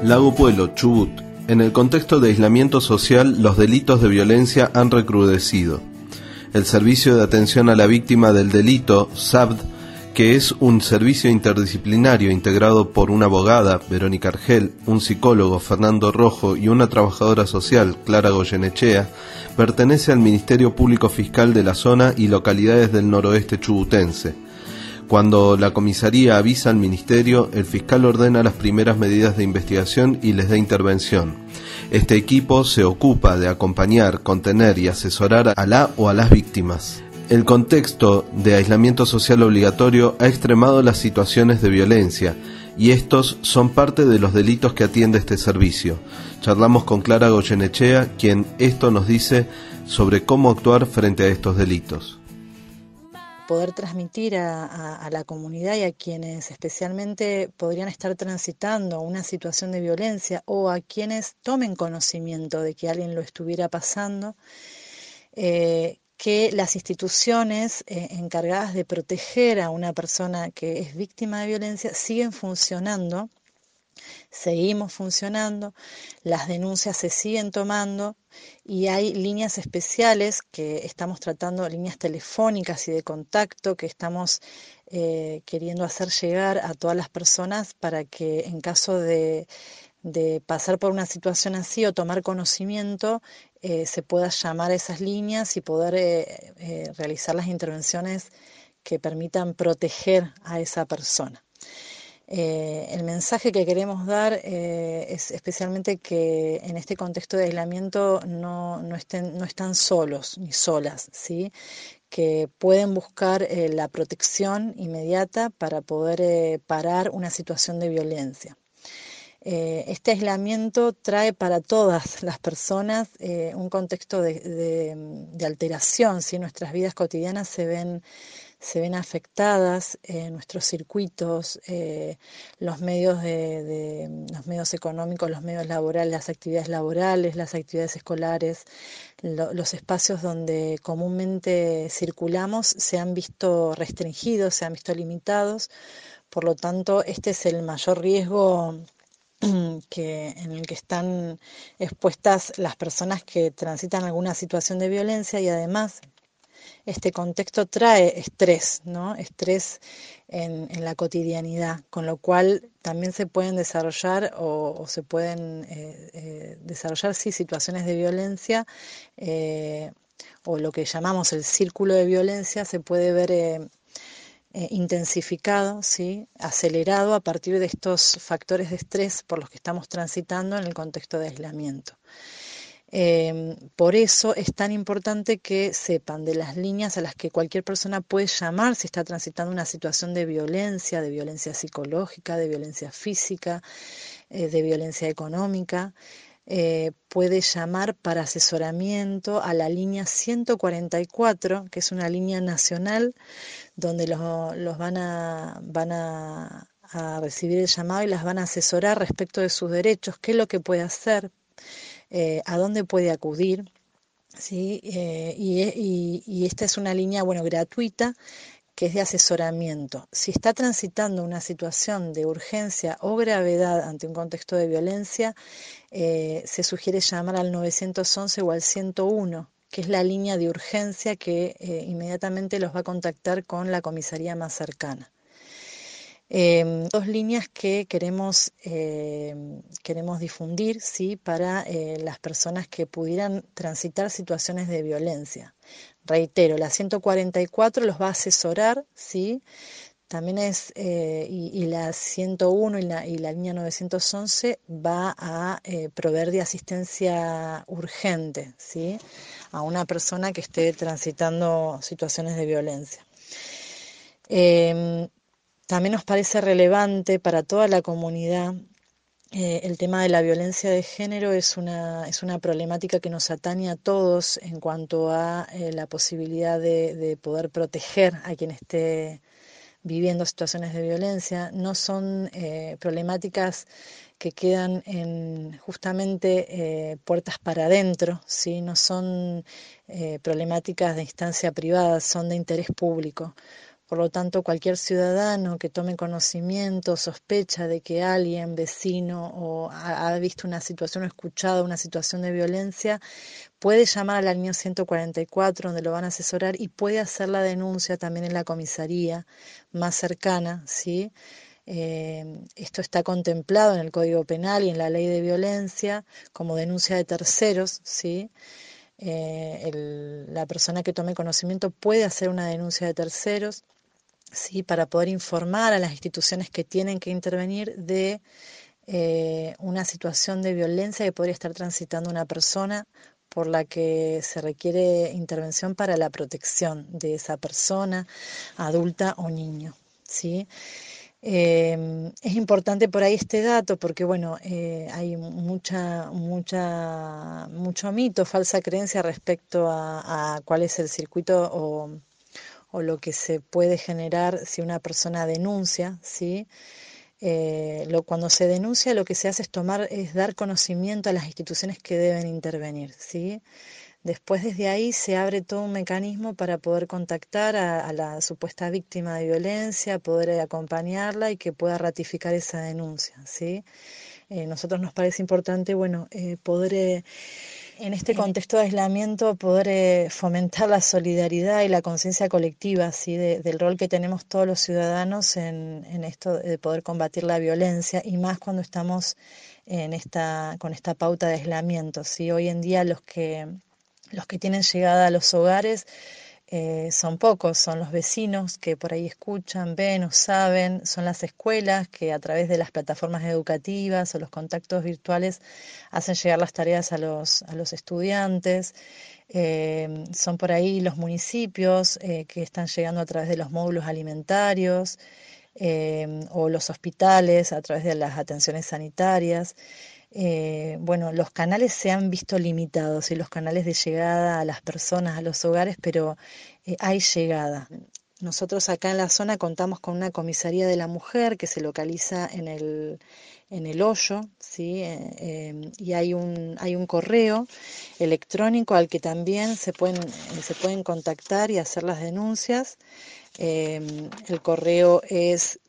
Lago Puelo, Chubut. En el contexto de aislamiento social, los delitos de violencia han recrudecido. El Servicio de Atención a la Víctima del Delito, SAVD, que es un servicio interdisciplinario integrado por una abogada, Verónica Argel, un psicólogo, Fernando Rojo, y una trabajadora social, Clara Goyenechea, pertenece al Ministerio Público Fiscal de la zona y localidades del noroeste chubutense. Cuando la comisaría avisa al ministerio, el fiscal ordena las primeras medidas de investigación y les da intervención. Este equipo se ocupa de acompañar, contener y asesorar a la o a las víctimas. El contexto de aislamiento social obligatorio ha extremado las situaciones de violencia y estos son parte de los delitos que atiende este servicio. Charlamos con Clara Goyenechea, quien esto nos dice sobre cómo actuar frente a estos delitos. Poder transmitir a la comunidad y a quienes especialmente podrían estar transitando una situación de violencia o a quienes tomen conocimiento de que alguien lo estuviera pasando, que las instituciones encargadas de proteger a una persona que es víctima de violencia siguen funcionando, seguimos funcionando, las denuncias se siguen tomando y hay líneas especiales que estamos tratando, líneas telefónicas y de contacto que estamos queriendo hacer llegar a todas las personas para que en caso de pasar por una situación así o tomar conocimiento, se pueda llamar a esas líneas y poder realizar las intervenciones que permitan proteger a esa persona. El mensaje que queremos dar es especialmente que en este contexto de aislamiento no están solos ni solas, ¿sí? Que pueden buscar la protección inmediata para poder parar una situación de violencia. Este aislamiento trae para todas las personas un contexto de alteración, ¿sí? Nuestras vidas cotidianas se ven afectadas, nuestros circuitos, los medios los medios económicos, los medios laborales, las actividades escolares, los espacios donde comúnmente circulamos se han visto restringidos, se han visto limitados. Por lo tanto, este es el mayor riesgo en el que están expuestas las personas que transitan alguna situación de violencia, y además este contexto trae estrés, ¿no? Estrés en la cotidianidad, con lo cual también se pueden desarrollar o se pueden desarrollar sí, situaciones de violencia o lo que llamamos el círculo de violencia se puede ver intensificado, ¿sí? Acelerado a partir de estos factores de estrés por los que estamos transitando en el contexto de aislamiento. Por eso es tan importante que sepan de las líneas a las que cualquier persona puede llamar si está transitando una situación de violencia psicológica, de violencia física, de violencia económica. Puede llamar para asesoramiento a la línea 144, que es una línea nacional donde los van a recibir el llamado y las van a asesorar respecto de sus derechos, qué es lo que puede hacer, a dónde puede acudir, ¿sí? Y esta es una línea, gratuita, que es de asesoramiento. Si está transitando una situación de urgencia o gravedad ante un contexto de violencia, se sugiere llamar al 911 o al 101, que es la línea de urgencia que inmediatamente los va a contactar con la comisaría más cercana. Dos líneas que queremos difundir, ¿sí? Para las personas que pudieran transitar situaciones de violencia. Reitero, la 144 los va a asesorar, ¿sí? También es, y la 101 y la línea 911 va a proveer de asistencia urgente, ¿sí? A una persona que esté transitando situaciones de violencia. También nos parece relevante para toda la comunidad. El tema de la violencia de género es una problemática que nos atañe a todos en cuanto a la posibilidad de poder proteger a quien esté viviendo situaciones de violencia. No son problemáticas que quedan en justamente puertas para adentro, ¿sí? No son problemáticas de instancia privada, son de interés público. Por lo tanto, cualquier ciudadano que tome conocimiento, sospecha de que alguien, vecino, o ha visto una situación o escuchado una situación de violencia, puede llamar a la línea 144, donde lo van a asesorar, y puede hacer la denuncia también en la comisaría más cercana, ¿sí? Esto está contemplado en el Código Penal y en la Ley de Violencia como denuncia de terceros, ¿sí? La persona que tome conocimiento puede hacer una denuncia de terceros, ¿sí? Para poder informar a las instituciones que tienen que intervenir de una situación de violencia que podría estar transitando una persona, por la que se requiere intervención para la protección de esa persona, adulta o niño, ¿sí? Es importante por ahí este dato porque, bueno, hay mucho mito, falsa creencia respecto a cuál es el circuito o lo que se puede generar si una persona denuncia, ¿sí? Cuando se denuncia, lo que se hace es dar conocimiento a las instituciones que deben intervenir, ¿sí? Después, desde ahí se abre todo un mecanismo para poder contactar a la supuesta víctima de violencia, poder acompañarla y que pueda ratificar esa denuncia, ¿sí? Nosotros nos parece importante, bueno, poder en este contexto de aislamiento, poder fomentar la solidaridad y la conciencia colectiva, ¿sí? Del rol que tenemos todos los ciudadanos en esto de poder combatir la violencia, y más cuando estamos con esta pauta de aislamiento, ¿sí? Hoy en día los que tienen llegada a los hogares son pocos, son los vecinos que por ahí escuchan, ven o saben, son las escuelas que a través de las plataformas educativas o los contactos virtuales hacen llegar las tareas a los estudiantes, son por ahí los municipios que están llegando a través de los módulos alimentarios, o los hospitales a través de las atenciones sanitarias. Bueno, los canales se han visto limitados y los canales de llegada a las personas, a los hogares, pero hay llegada. Nosotros acá en la zona contamos con una comisaría de la mujer que se localiza en el Hoyo, ¿sí? Y hay un correo electrónico al que también se pueden contactar y hacer las denuncias. El correo es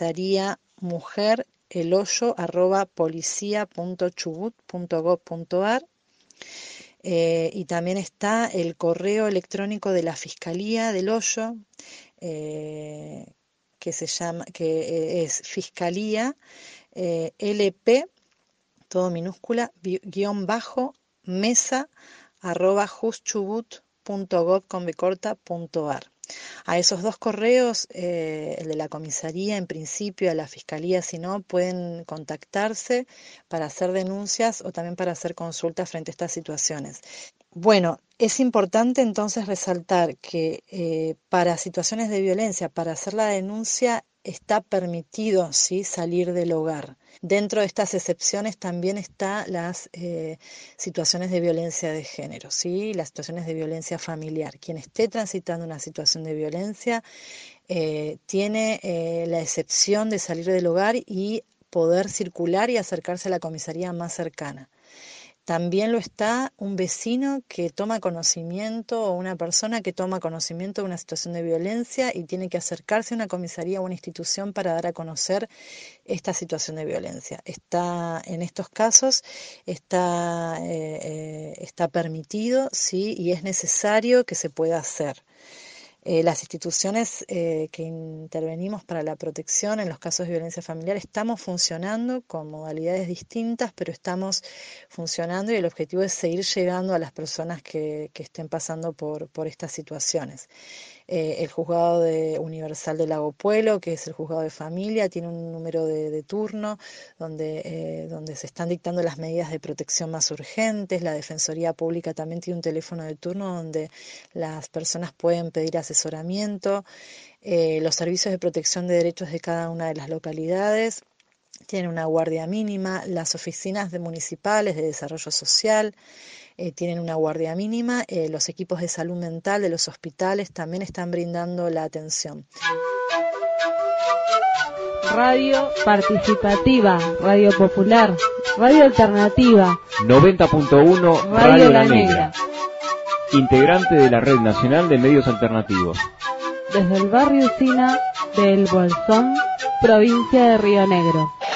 comisariamujereloyo@policia.chubut.gov.ar. Y también está el correo electrónico de la Fiscalía del Hoyo, que es Fiscalía LP, todo minúscula, _mesa @juschubut.gov.ar. A esos dos correos, el de la comisaría en principio, a la fiscalía si no, pueden contactarse para hacer denuncias o también para hacer consultas frente a estas situaciones. Bueno, es importante entonces resaltar que para situaciones de violencia, para hacer la denuncia, está permitido, ¿sí?, salir del hogar. Dentro de estas excepciones también están las situaciones de violencia de género, ¿sí?, las situaciones de violencia familiar. Quien esté transitando una situación de violencia tiene la excepción de salir del hogar y poder circular y acercarse a la comisaría más cercana. También lo está un vecino que toma conocimiento o una persona que toma conocimiento de una situación de violencia y tiene que acercarse a una comisaría o una institución para dar a conocer esta situación de violencia. En estos casos está permitido, sí, y es necesario que se pueda hacer. Las instituciones que intervenimos para la protección en los casos de violencia familiar estamos funcionando con modalidades distintas, pero estamos funcionando y el objetivo es seguir llegando a las personas que estén pasando por estas situaciones. El juzgado universal de Lago Puelo, que es el juzgado de familia, tiene un número de turno donde se están dictando las medidas de protección más urgentes. La Defensoría Pública también tiene un teléfono de turno donde las personas pueden pedir asesoramiento. Los servicios de protección de derechos de cada una de las localidades tienen una guardia mínima. Las oficinas municipales de desarrollo social tienen una guardia mínima. Los equipos de salud mental de los hospitales también están brindando la atención. Radio participativa, radio popular, radio alternativa. 90.1 Radio La Negra. Integrante de la Red Nacional de Medios Alternativos. desde el barrio Usina de El Bolsón, provincia de Río Negro.